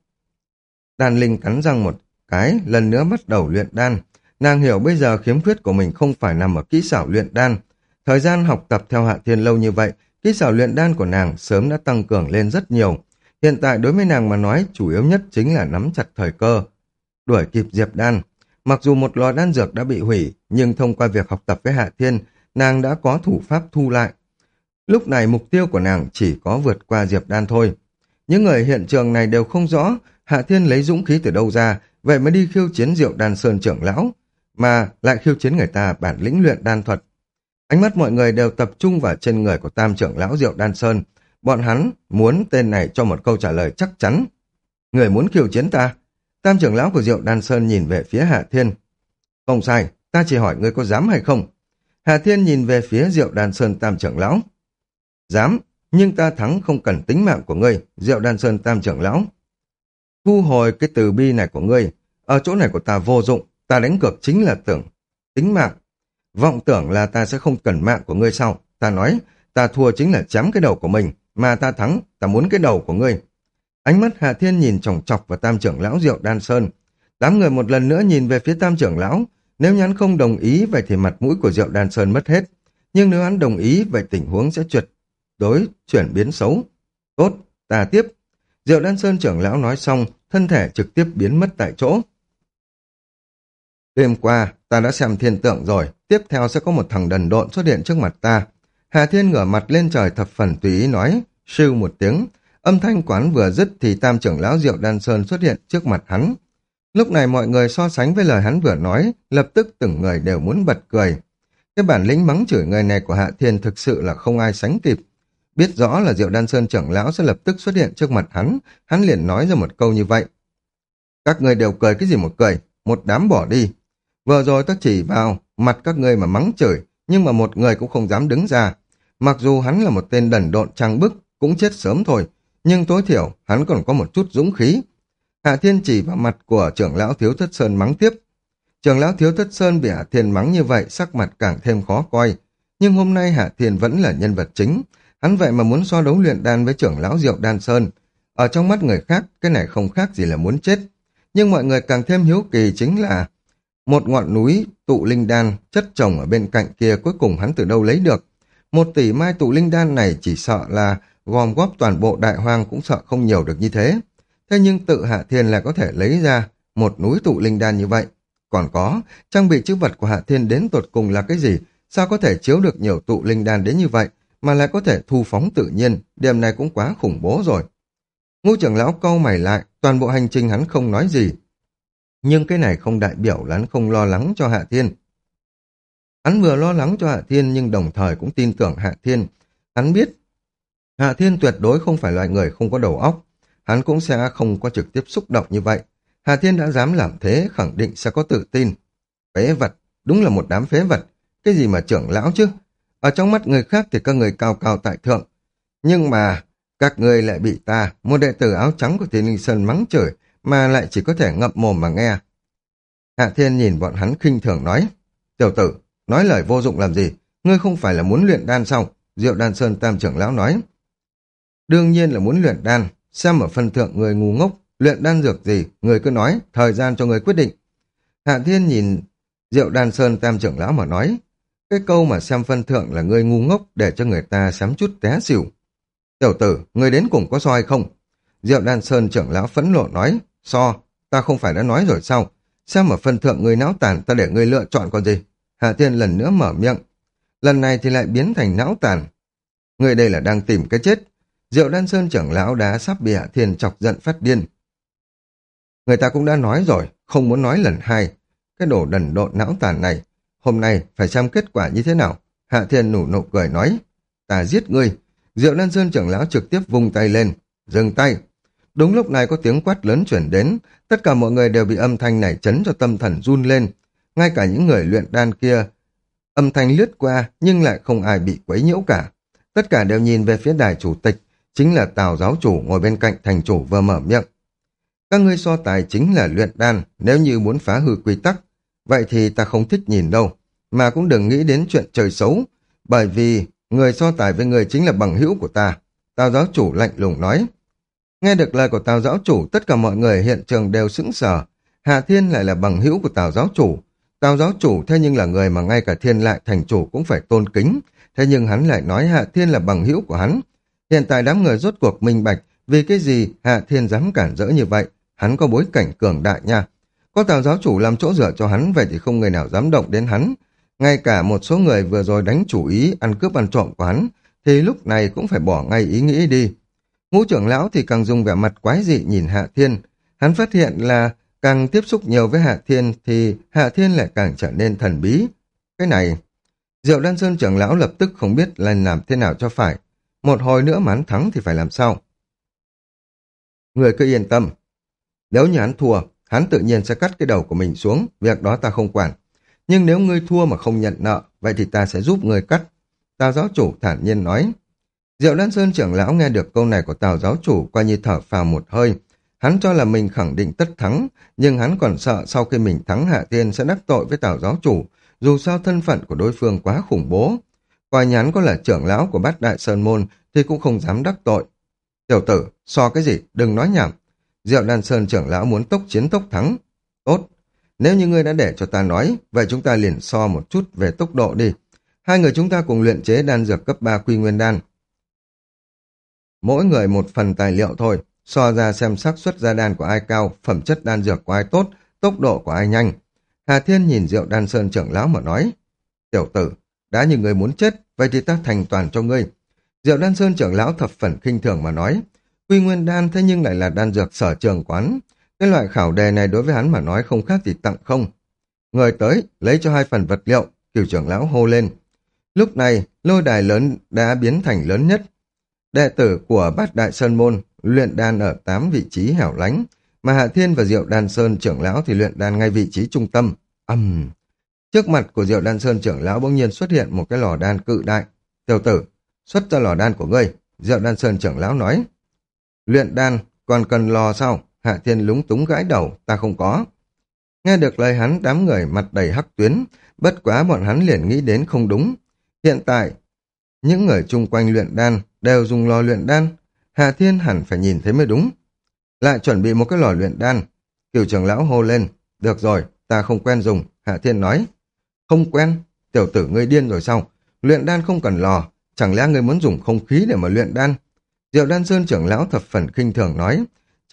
Đan Linh cắn răng một cái, lần nữa bắt đầu luyện đan. Nàng hiểu bây giờ khiếm khuyết của mình không phải nằm ở kỹ xảo luyện đan. Thời gian học tập theo Hạ Thiên lâu như vậy, kỹ xảo luyện đan của nàng sớm đã tăng cường lên rất nhiều. Hiện tại đối với nàng mà nói, chủ yếu nhất chính là nắm chặt thời cơ. Đuổi kịp Diệp Đan. Mặc dù một lò đan dược đã bị hủy, nhưng thông qua việc học tập với Hạ Thiên, nàng đã có thủ pháp thu lại. Lúc này mục tiêu của nàng chỉ có vượt qua Diệp Đan thôi. Những người hiện trường này đều không rõ Hạ Thiên lấy dũng khí từ đâu ra, vậy mới đi khiêu chiến Diệu Đan Sơn trưởng lão, mà lại khiêu chiến người ta bản lĩnh luyện đan thuật. Ánh mắt mọi người đều tập trung vào trên người của tam trưởng lão Diệu Đan Sơn. Bọn hắn muốn tên này cho một câu trả lời chắc chắn. Người muốn khiêu chiến ta? Tam trưởng lão của Diệu Đan Sơn nhìn về phía Hạ Thiên. Không sai, ta chỉ hỏi ngươi có dám hay không? Hạ Thiên nhìn về phía Diệu Đan Sơn tam trưởng lão. Dám, nhưng ta thắng không cần tính mạng của ngươi, Diệu Đan Sơn tam trưởng lão. Thu hồi cái từ bi này của ngươi, ở chỗ này của ta vô dụng, ta đánh cược chính là tưởng tính mạng. Vọng tưởng là ta sẽ không cần mạng của ngươi sao? Ta nói, ta thua chính là chém cái đầu của mình, mà ta thắng, ta muốn cái đầu của ngươi. Ánh mắt Hạ Thiên nhìn chòng chọc vào tam trưởng lão Diệu Đan Sơn. Đám người một lần nữa nhìn về phía tam trưởng lão. Nếu hắn không đồng ý, vậy thì mặt mũi của Diệu Đan Sơn mất hết. Nhưng nếu hắn đồng ý, vậy tình huống sẽ tuyệt đối chuyển biến xấu. Tốt, ta tiếp. Diệu Đan Sơn trưởng lão nói xong, thân thể trực tiếp biến mất tại chỗ. Đêm qua, ta đã xem thiên tượng rồi, tiếp theo sẽ có một thằng đần độn xuất hiện trước mặt ta. Hà Thiên ngửa mặt lên trời thập phần tùy ý nói, sưu một tiếng. Âm thanh quán vừa dứt thì tam trưởng lão Diệu Đan Sơn xuất hiện trước mặt hắn. Lúc này mọi người so sánh với lời hắn vừa nói, lập tức từng người đều muốn bật cười. Cái bản lĩnh mắng chửi người này của Hạ Thiên thực sự là không ai sánh kịp. Biết rõ là Diệu Đan Sơn trưởng lão sẽ lập tức xuất hiện trước mặt hắn, hắn liền nói ra một câu như vậy. Các người đều cười cái gì một cười, một đám bỏ đi. Vừa rồi ta chỉ vào mặt các ngươi mà mắng chửi, nhưng mà một người cũng không dám đứng ra. Mặc dù hắn là một tên đần độn trang bức, cũng chết sớm thôi, nhưng tối thiểu hắn còn có một chút dũng khí. Hạ Thiên chỉ vào mặt của trưởng lão Thiếu Thất Sơn mắng tiếp. Trưởng lão Thiếu Thất Sơn bị Hạ Thiên mắng như vậy, sắc mặt càng thêm khó coi. Nhưng hôm nay Hạ Thiên vẫn là nhân vật chính. Hắn vậy mà muốn so đấu luyện đan với trưởng lão Diệu Đan Sơn. Ở trong mắt người khác, cái này không khác gì là muốn chết. Nhưng mọi người càng thêm hiếu kỳ chính là một ngọn núi tụ linh đan chất chồng ở bên cạnh kia cuối cùng hắn từ đâu lấy được. Một tỷ mai tụ linh đan này chỉ sợ là gom góp toàn bộ đại hoang cũng sợ không nhiều được như thế. thế nhưng tự Hạ Thiên lại có thể lấy ra một núi tụ linh đan như vậy. Còn có, trang bị chữ vật của Hạ Thiên đến tột cùng là cái gì? Sao có thể chiếu được nhiều tụ linh đan đến như vậy, mà lại có thể thu phóng tự nhiên, điểm này cũng quá khủng bố rồi. Ngũ trưởng lão cau mày lại, toàn bộ hành trình hắn không nói gì. Nhưng cái này không đại biểu là hắn không lo lắng cho Hạ Thiên. Hắn vừa lo lắng cho Hạ Thiên nhưng đồng thời cũng tin tưởng Hạ Thiên. Hắn biết Hạ Thiên tuyệt đối không phải loại người không có đầu óc. Hắn cũng sẽ không có trực tiếp xúc động như vậy. Hạ Thiên đã dám làm thế, khẳng định sẽ có tự tin. Phế vật, đúng là một đám phế vật. Cái gì mà trưởng lão chứ? Ở trong mắt người khác thì các người cao cao tại thượng. Nhưng mà các người lại bị ta, một đệ tử áo trắng của Thiên Linh Sơn mắng chửi, mà lại chỉ có thể ngậm mồm mà nghe. Hạ Thiên nhìn bọn hắn khinh thường nói, tiểu tử, nói lời vô dụng làm gì? Ngươi không phải là muốn luyện đan sao? Diệu Đan Sơn tam trưởng lão nói. Đương nhiên là muốn luyện đan, xem ở phân thượng người ngu ngốc, luyện đan dược gì, người cứ nói, thời gian cho người quyết định. Hạ Thiên nhìn Diệu Đan Sơn tam trưởng lão mà nói, cái câu mà xem phân thượng là người ngu ngốc để cho người ta xém chút té xỉu. Tiểu tử, người đến cùng có so hay không? Diệu Đan Sơn trưởng lão phẫn nộ nói, so, ta không phải đã nói rồi sao? Xem ở phân thượng người não tàn, ta để người lựa chọn còn gì? Hạ Thiên lần nữa mở miệng, lần này thì lại biến thành não tàn. Người đây là đang tìm cái chết. Diệu Đan Sơn trưởng lão đã sắp bị Hạ Thiên chọc giận phát điên. Người ta cũng đã nói rồi, không muốn nói lần hai. Cái đồ đần độn não tàn này, hôm nay phải xem kết quả như thế nào. Hạ Thiên nụ nụ cười nói, ta giết ngươi. Diệu Đan Sơn trưởng lão trực tiếp vung tay lên, dừng tay. Đúng lúc này có tiếng quát lớn chuyển đến, tất cả mọi người đều bị âm thanh này chấn cho tâm thần run lên. Ngay cả những người luyện đan kia, âm thanh lướt qua nhưng lại không ai bị quấy nhiễu cả. Tất cả đều nhìn về phía đài chủ tịch, chính là Tào giáo chủ ngồi bên cạnh thành chủ vừa mở miệng. Các ngươi so tài chính là luyện đan, nếu như muốn phá hư quy tắc, vậy thì ta không thích nhìn đâu, mà cũng đừng nghĩ đến chuyện trời xấu, bởi vì người so tài với người chính là bằng hữu của ta. Tào giáo chủ lạnh lùng nói. Nghe được lời của Tào giáo chủ, tất cả mọi người hiện trường đều sững sờ. Hạ Thiên lại là bằng hữu của Tào giáo chủ. Tào giáo chủ thế nhưng là người mà ngay cả Thiên Lại thành chủ cũng phải tôn kính, thế nhưng hắn lại nói Hạ Thiên là bằng hữu của hắn. Hiện tại đám người rốt cuộc minh bạch vì cái gì Hạ Thiên dám cản rỡ như vậy. Hắn có bối cảnh cường đại nha. Có Tào giáo chủ làm chỗ dựa cho hắn, vậy thì không người nào dám động đến hắn. Ngay cả một số người vừa rồi đánh chủ ý ăn cướp ăn trộm của hắn, thì lúc này cũng phải bỏ ngay ý nghĩ đi. Ngũ trưởng lão thì càng dùng vẻ mặt quái dị nhìn Hạ Thiên. Hắn phát hiện là càng tiếp xúc nhiều với Hạ Thiên thì Hạ Thiên lại càng trở nên thần bí. Cái này, Diệu Đan Sơn trưởng lão lập tức không biết là làm thế nào cho phải. Một hồi nữa mà hắn thắng thì phải làm sao? Người cứ yên tâm. Nếu như hắn thua, hắn tự nhiên sẽ cắt cái đầu của mình xuống, việc đó ta không quản. Nhưng nếu ngươi thua mà không nhận nợ, vậy thì ta sẽ giúp ngươi cắt. Tào giáo chủ thản nhiên nói. Diệu Đan Sơn trưởng lão nghe được câu này của Tào giáo chủ qua như thở phào một hơi. Hắn cho là mình khẳng định tất thắng, nhưng hắn còn sợ sau khi mình thắng Hạ Thiên sẽ đắc tội với Tào giáo chủ, dù sao thân phận của đối phương quá khủng bố. Coi nhắn có là trưởng lão của Bát Đại Sơn Môn thì cũng không dám đắc tội. Tiểu tử, so cái gì, đừng nói nhảm. Diệu Đan Sơn trưởng lão muốn tốc chiến tốc thắng. Tốt, nếu như ngươi đã để cho ta nói, vậy chúng ta liền so một chút về tốc độ đi. Hai người chúng ta cùng luyện chế đan dược cấp ba quy nguyên đan. Mỗi người một phần tài liệu thôi, so ra xem xác suất ra đan của ai cao, phẩm chất đan dược của ai tốt, tốc độ của ai nhanh. Hà Thiên nhìn Diệu Đan Sơn trưởng lão mà nói, tiểu tử, đã như người muốn chết, vậy thì ta thành toàn cho ngươi. Diệu Đan Sơn trưởng lão thập phần khinh thường mà nói, quy nguyên đan thế nhưng lại là đan dược sở trường quán. Cái loại khảo đề này đối với hắn mà nói không khác gì tặng không. Người tới, lấy cho hai phần vật liệu, Cửu trưởng lão hô lên. Lúc này, lôi đài lớn đã biến thành lớn nhất. Đệ tử của Bát Đại Sơn Môn luyện đan ở tám vị trí hẻo lánh, mà Hạ Thiên và Diệu Đan Sơn trưởng lão thì luyện đan ngay vị trí trung tâm. Ầm! Uhm. Trước mặt của Diệu Đan Sơn trưởng lão bỗng nhiên xuất hiện một cái lò đan cự đại. Tiểu tử, xuất ra lò đan của ngươi. Diệu Đan Sơn trưởng lão nói. Luyện đan còn cần lò sao? Hạ Thiên lúng túng gãi đầu, ta không có. Nghe được lời hắn, đám người mặt đầy hắc tuyến, bất quá bọn hắn liền nghĩ đến không đúng. Hiện tại, những người chung quanh luyện đan đều dùng lò luyện đan, Hạ Thiên hẳn phải nhìn thấy mới đúng. Lại chuẩn bị một cái lò luyện đan. Cửu trưởng lão hô lên, được rồi, ta không quen dùng. Hạ Thiên nói, không quen? Tiểu tử ngươi điên rồi sao? Luyện đan không cần lò, chẳng lẽ ngươi muốn dùng không khí để mà luyện đan? Diệu Đan Sơn trưởng lão thập phần khinh thường nói,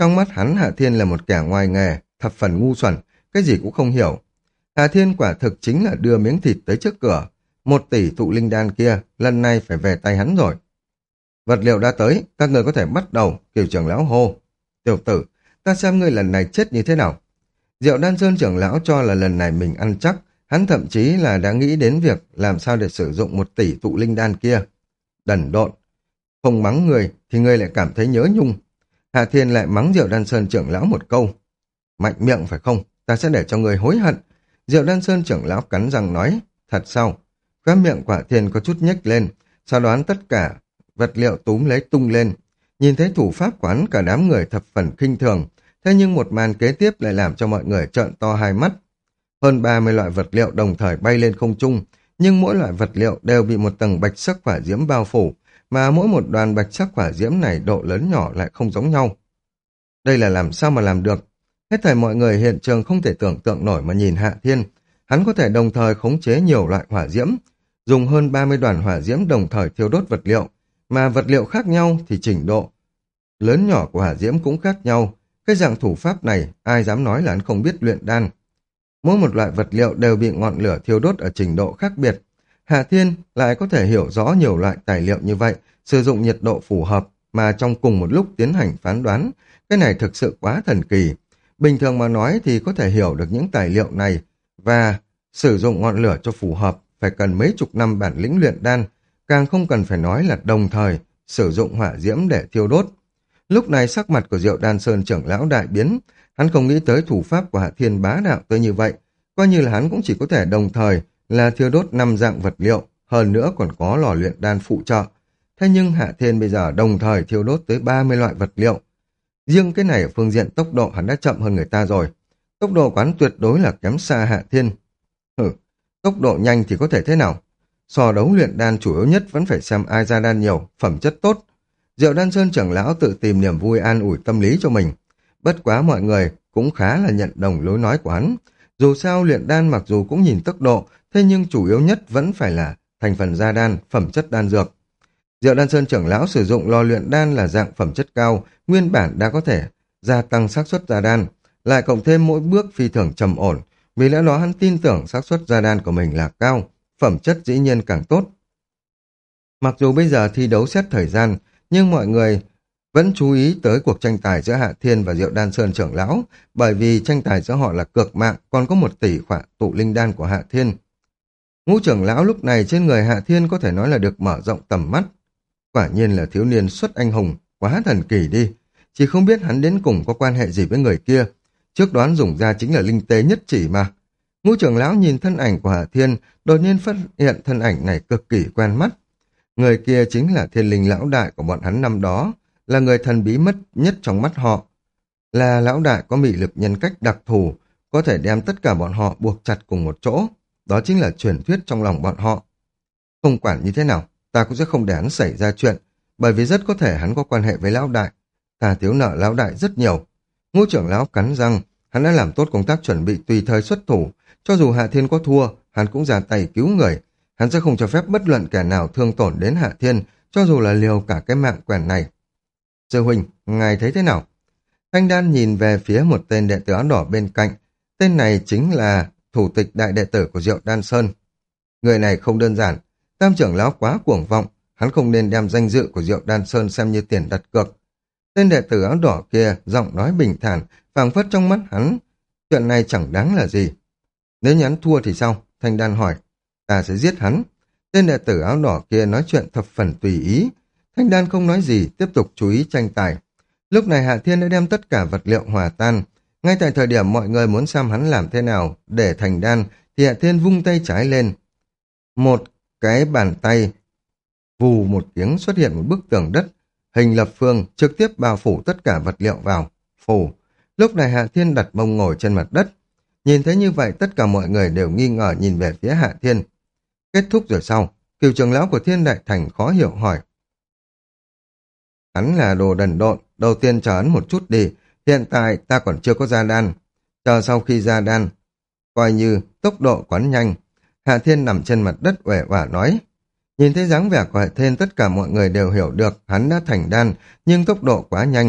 Trong mắt hắn Hạ Thiên là một kẻ ngoài nghề, thập phần ngu xuẩn, cái gì cũng không hiểu. Hạ Thiên quả thực chính là đưa miếng thịt tới trước cửa. Một tỷ tụ linh đan kia, lần này phải về tay hắn rồi. Vật liệu đã tới, các người có thể bắt đầu, Kiều trưởng lão hô. Tiểu tử, ta xem ngươi lần này chết như thế nào. Diệu Đan Sơn trưởng lão cho là lần này mình ăn chắc, hắn thậm chí là đã nghĩ đến việc làm sao để sử dụng một tỷ tụ linh đan kia. Đần độn, không mắng người thì ngươi lại cảm thấy nhớ nhung. Hạ Thiên lại mắng Diệu Đan Sơn trưởng lão một câu. Mạnh miệng phải không, ta sẽ để cho người hối hận. Diệu Đan Sơn trưởng lão cắn răng nói, thật sao? Khóe miệng của Hạ Thiên có chút nhếch lên, sau đoán tất cả vật liệu túm lấy tung lên. Nhìn thấy thủ pháp quán cả đám người thập phần khinh thường, thế nhưng một màn kế tiếp lại làm cho mọi người trợn to hai mắt. Hơn ba mươi loại vật liệu đồng thời bay lên không trung, nhưng mỗi loại vật liệu đều bị một tầng bạch sắc hỏa diễm bao phủ, mà mỗi một đoàn bạch sắc hỏa diễm này độ lớn nhỏ lại không giống nhau. Đây là làm sao mà làm được? Hết thảy mọi người hiện trường không thể tưởng tượng nổi mà nhìn Hạ Thiên. Hắn có thể đồng thời khống chế nhiều loại hỏa diễm, dùng hơn ba mươi đoàn hỏa diễm đồng thời thiêu đốt vật liệu, mà vật liệu khác nhau thì trình độ lớn nhỏ của hỏa diễm cũng khác nhau. Cái dạng thủ pháp này ai dám nói là hắn không biết luyện đan. Mỗi một loại vật liệu đều bị ngọn lửa thiêu đốt ở trình độ khác biệt. Hạ Thiên lại có thể hiểu rõ nhiều loại tài liệu như vậy, sử dụng nhiệt độ phù hợp mà trong cùng một lúc tiến hành phán đoán. Cái này thực sự quá thần kỳ. Bình thường mà nói thì có thể hiểu được những tài liệu này và sử dụng ngọn lửa cho phù hợp phải cần mấy chục năm bản lĩnh luyện đan, càng không cần phải nói là đồng thời sử dụng hỏa diễm để thiêu đốt. Lúc này sắc mặt của Diệu Đan Sơn trưởng lão đại biến, hắn không nghĩ tới thủ pháp của Hạ Thiên bá đạo tới như vậy, coi như là hắn cũng chỉ có thể đồng thời là thiêu đốt năm dạng vật liệu, hơn nữa còn có lò luyện đan phụ trợ. Thế nhưng Hạ Thiên bây giờ đồng thời thiêu đốt tới ba mươi loại vật liệu. Riêng cái này ở phương diện tốc độ hắn đã chậm hơn người ta rồi. Tốc độ quán tuyệt đối là kém xa Hạ Thiên. Hừ, tốc độ nhanh thì có thể thế nào? So đấu luyện đan chủ yếu nhất vẫn phải xem ai ra đan nhiều, phẩm chất tốt. Diệu Đan Sơn trưởng lão tự tìm niềm vui an ủi tâm lý cho mình. Bất quá mọi người cũng khá là nhận đồng lối nói của hắn. Dù sao luyện đan mặc dù cũng nhìn tốc độ, thế nhưng chủ yếu nhất vẫn phải là thành phần gia đan, phẩm chất đan dược. Diệu Đan Sơn trưởng lão sử dụng lò luyện đan là dạng phẩm chất cao, nguyên bản đã có thể gia tăng xác suất gia đan, lại cộng thêm mỗi bước phi thường trầm ổn, vì lẽ đó hắn tin tưởng xác suất gia đan của mình là cao, phẩm chất dĩ nhiên càng tốt. Mặc dù bây giờ thi đấu xét thời gian, nhưng mọi người vẫn chú ý tới cuộc tranh tài giữa Hạ Thiên và Diệu Đan Sơn trưởng lão, bởi vì tranh tài giữa họ là cược mạng, còn có một tỷ khỏa tụ linh đan của Hạ Thiên. Ngũ trưởng lão lúc này trên người Hạ Thiên có thể nói là được mở rộng tầm mắt. Quả nhiên là thiếu niên xuất anh hùng, quá thần kỳ đi. Chỉ không biết hắn đến cùng có quan hệ gì với người kia. Trước đoán dùng ra chính là linh tế nhất chỉ mà. Ngũ trưởng lão nhìn thân ảnh của Hạ Thiên, đột nhiên phát hiện thân ảnh này cực kỳ quen mắt. Người kia chính là Thiên Linh lão đại của bọn hắn năm đó, là người thần bí mất nhất trong mắt họ. Là lão đại có mị lực nhân cách đặc thù, có thể đem tất cả bọn họ buộc chặt cùng một chỗ. Đó chính là truyền thuyết trong lòng bọn họ. Không quản như thế nào, ta cũng sẽ không để hắn xảy ra chuyện, bởi vì rất có thể hắn có quan hệ với lão đại. Ta thiếu nợ lão đại rất nhiều. Ngũ trưởng lão cắn răng, hắn đã làm tốt công tác chuẩn bị tùy thời xuất thủ. Cho dù Hạ Thiên có thua, hắn cũng ra tay cứu người. Hắn sẽ không cho phép bất luận kẻ nào thương tổn đến Hạ Thiên, cho dù là liều cả cái mạng quèn này. Sư huynh, ngài thấy thế nào? Thanh Đan nhìn về phía một tên đệ tử áo đỏ bên cạnh. Tên này chính là thủ tịch đại đệ tử của Diệu Đan Sơn. Người này không đơn giản, Tam trưởng lão quá cuồng vọng, hắn không nên đem danh dự của Diệu Đan Sơn xem như tiền đặt cược. Tên đệ tử áo đỏ kia giọng nói bình thản, phảng phất trong mắt hắn, chuyện này chẳng đáng là gì. Nếu như hắn thua thì sao? Thanh Đan hỏi. Ta sẽ giết hắn. Tên đệ tử áo đỏ kia nói chuyện thập phần tùy ý. Thanh Đan không nói gì, tiếp tục chú ý tranh tài. Lúc này Hạ Thiên đã đem tất cả vật liệu hòa tan. Ngay tại thời điểm mọi người muốn xem hắn làm thế nào để thành đan, thì Hạ Thiên vung tay trái lên. Một cái bàn tay, vù một tiếng xuất hiện một bức tường đất, hình lập phương trực tiếp bao phủ tất cả vật liệu vào. Phủ. Lúc này Hạ Thiên đặt mông ngồi trên mặt đất. Nhìn thấy như vậy tất cả mọi người đều nghi ngờ nhìn về phía Hạ Thiên. Kết thúc rồi sau, Cửu trưởng lão của Thiên Đại Thành khó hiểu hỏi. Hắn là đồ đần độn, đầu tiên chờ hắn một chút đi, hiện tại ta còn chưa có ra đan. Chờ sau khi ra đan, coi như tốc độ quán nhanh. Hạ Thiên nằm trên mặt đất uể oải nói. Nhìn thấy dáng vẻ của Hạ Thiên tất cả mọi người đều hiểu được hắn đã thành đan, nhưng tốc độ quá nhanh.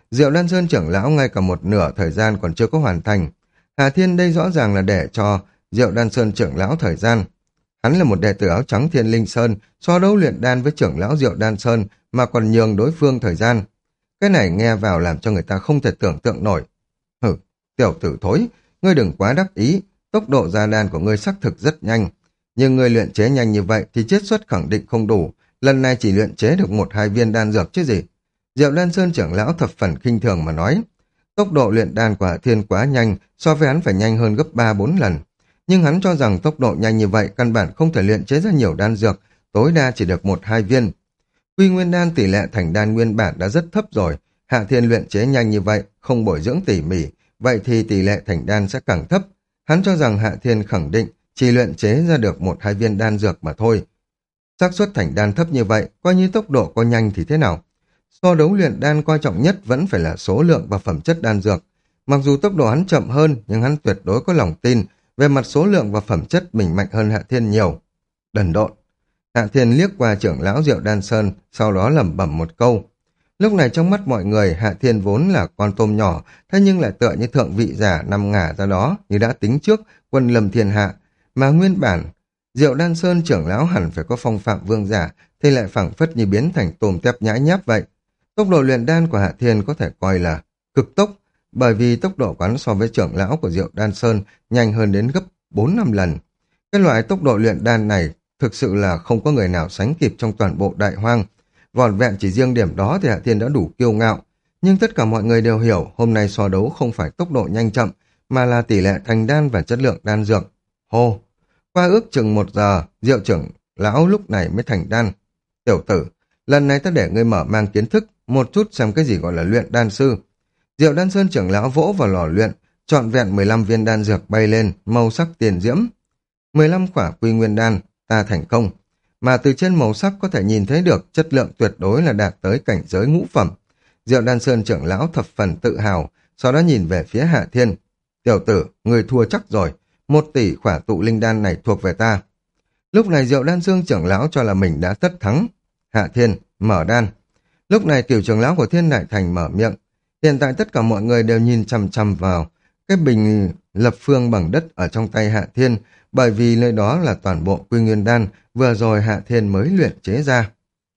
Diệu Đan Sơn trưởng lão ngay cả một nửa thời gian còn chưa có hoàn thành. Hạ Thiên đây rõ ràng là để cho Diệu Đan Sơn trưởng lão thời gian. Hắn là một đệ tử áo trắng Thiên Linh Sơn, so đấu luyện đan với trưởng lão Diệu Đan Sơn mà còn nhường đối phương thời gian. Cái này nghe vào làm cho người ta không thể tưởng tượng nổi. Hử, tiểu tử thối, ngươi đừng quá đắc ý, tốc độ ra đan của ngươi xác thực rất nhanh. Nhưng ngươi luyện chế nhanh như vậy thì chiết xuất khẳng định không đủ, lần này chỉ luyện chế được một hai viên đan dược chứ gì. Diệu Đan Sơn trưởng lão thập phần khinh thường mà nói, tốc độ luyện đan của Hạ Thiên quá nhanh, so với hắn phải nhanh hơn gấp ba bốn lần. Nhưng hắn cho rằng tốc độ nhanh như vậy căn bản không thể luyện chế ra nhiều đan dược, tối đa chỉ được một hai viên. Quy nguyên đan tỷ lệ thành đan nguyên bản đã rất thấp rồi, Hạ Thiên luyện chế nhanh như vậy, không bồi dưỡng tỉ mỉ, vậy thì tỷ lệ thành đan sẽ càng thấp. Hắn cho rằng Hạ Thiên khẳng định chỉ luyện chế ra được một hai viên đan dược mà thôi. Xác suất thành đan thấp như vậy, coi như tốc độ có nhanh thì thế nào? So đấu luyện đan quan trọng nhất vẫn phải là số lượng và phẩm chất đan dược. Mặc dù tốc độ hắn chậm hơn, nhưng hắn tuyệt đối có lòng tin về mặt số lượng và phẩm chất mình mạnh hơn Hạ Thiên nhiều. Đần độn. Hạ Thiên liếc qua trưởng lão Diệu Đan Sơn, sau đó lẩm bẩm một câu. Lúc này trong mắt mọi người, Hạ Thiên vốn là con tôm nhỏ, thế nhưng lại tựa như thượng vị giả nằm ngả ra đó, như đã tính trước quân lâm thiên hạ. Mà nguyên bản, Diệu Đan Sơn trưởng lão hẳn phải có phong phạm vương giả, thì lại phảng phất như biến thành tôm tép nhãi nháp vậy. Tốc độ luyện đan của Hạ Thiên có thể coi là cực tốc, bởi vì tốc độ quán so với trưởng lão của Diệu Đan Sơn nhanh hơn đến gấp bốn năm lần. Cái loại tốc độ luyện đan này thực sự là không có người nào sánh kịp trong toàn bộ đại hoang. Vỏn vẹn chỉ riêng điểm đó thì Hạ Thiên đã đủ kiêu ngạo. Nhưng tất cả mọi người đều hiểu hôm nay so đấu không phải tốc độ nhanh chậm, mà là tỷ lệ thành đan và chất lượng đan dược. Hô! Qua ước chừng một giờ, Diệu trưởng lão lúc này mới thành đan. Tiểu tử, lần này ta để ngươi mở mang kiến thức một chút xem cái gì gọi là luyện đan sư. Diệu Đan Sơn trưởng lão vỗ vào lò luyện, trọn vẹn mười lăm viên đan dược bay lên, màu sắc tiền diễm. mười lăm quả quy nguyên đan, ta thành công. Mà từ trên màu sắc có thể nhìn thấy được chất lượng tuyệt đối là đạt tới cảnh giới ngũ phẩm. Diệu Đan Sơn trưởng lão thập phần tự hào, sau đó nhìn về phía Hạ Thiên. Tiểu tử, người thua chắc rồi, một tỷ khỏa tụ linh đan này thuộc về ta. Lúc này Diệu Đan Sơn trưởng lão cho là mình đã tất thắng. Hạ Thiên, mở đan. Lúc này tiểu trưởng lão của Thiên Đại Thành mở miệng. Hiện tại tất cả mọi người đều nhìn chằm chằm vào cái bình lập phương bằng đất ở trong tay Hạ Thiên, bởi vì nơi đó là toàn bộ quy nguyên đan vừa rồi Hạ Thiên mới luyện chế ra.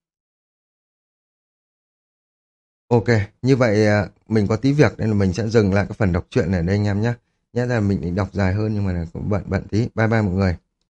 Ok, như vậy à, mình có tí việc nên là mình sẽ dừng lại cái phần đọc truyện này đây anh em nhé. Nhớ là mình định đọc dài hơn nhưng mà cũng bận bận tí. Bye bye mọi người.